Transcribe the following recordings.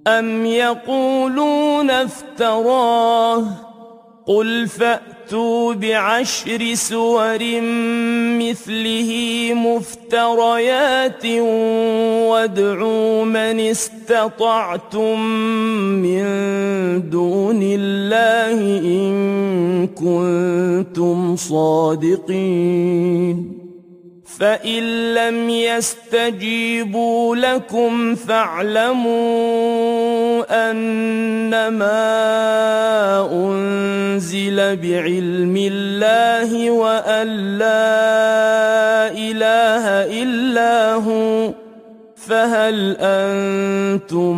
أم يقولون افتراه قل فأتوا بعشر سور مثله مفتريات وادعوا من استطعتم من دون الله إن كنتم صادقين فإن لم يستجيبوا لكم فاعلموا أنما أنزل بعلم الله وأن لا إله إلا هو فهل أنتم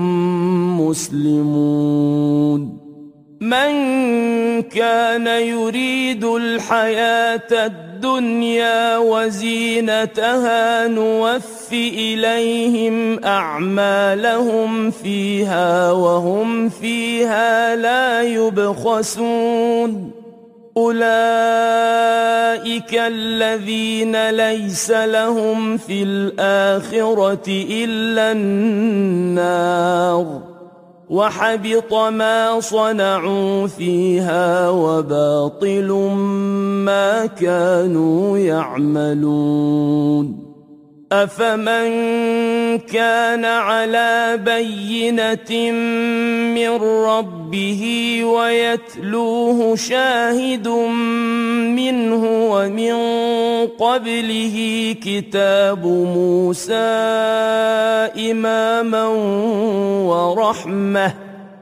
مسلمون من كان يريد الحياة الدنيا وزينتها نوف إليهم أعمالهم فيها وهم فيها لا يبخسون أولئك الذين ليس لهم في الآخرة إلا النار وحبط ما صنعوا فيها وباطل ما كانوا يعملون أفمن كان على بينة من ربه ويتلوه شاهد منه ومن قبله كتاب موسى إماما ورحمة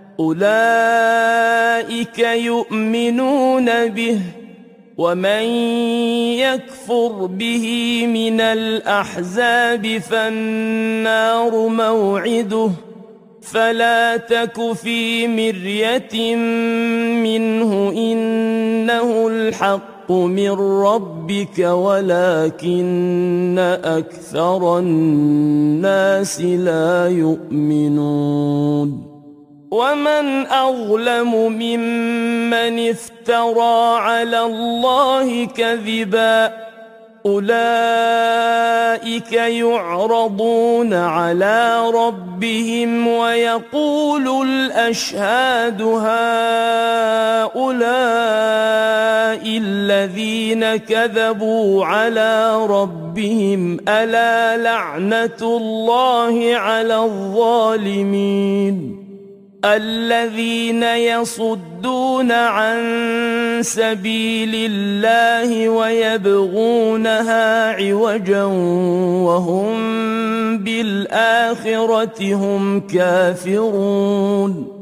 أولئك يؤمنون به ومن يكفر به من الأحزاب فالنار موعده فلا تك في مرية منه إنه الحق من ربك ولكن أكثر الناس لا يؤمنون ومن أظلم ممن افترى على الله كذبا أولئك يعرضون على ربهم ويقول الأشهاد هؤلاء الذين كذبوا على ربهم ألا لعنة الله على الظالمين الذين يصدون عن سبيل الله ويبغونها عوجا وهم بالآخرة هم كافرون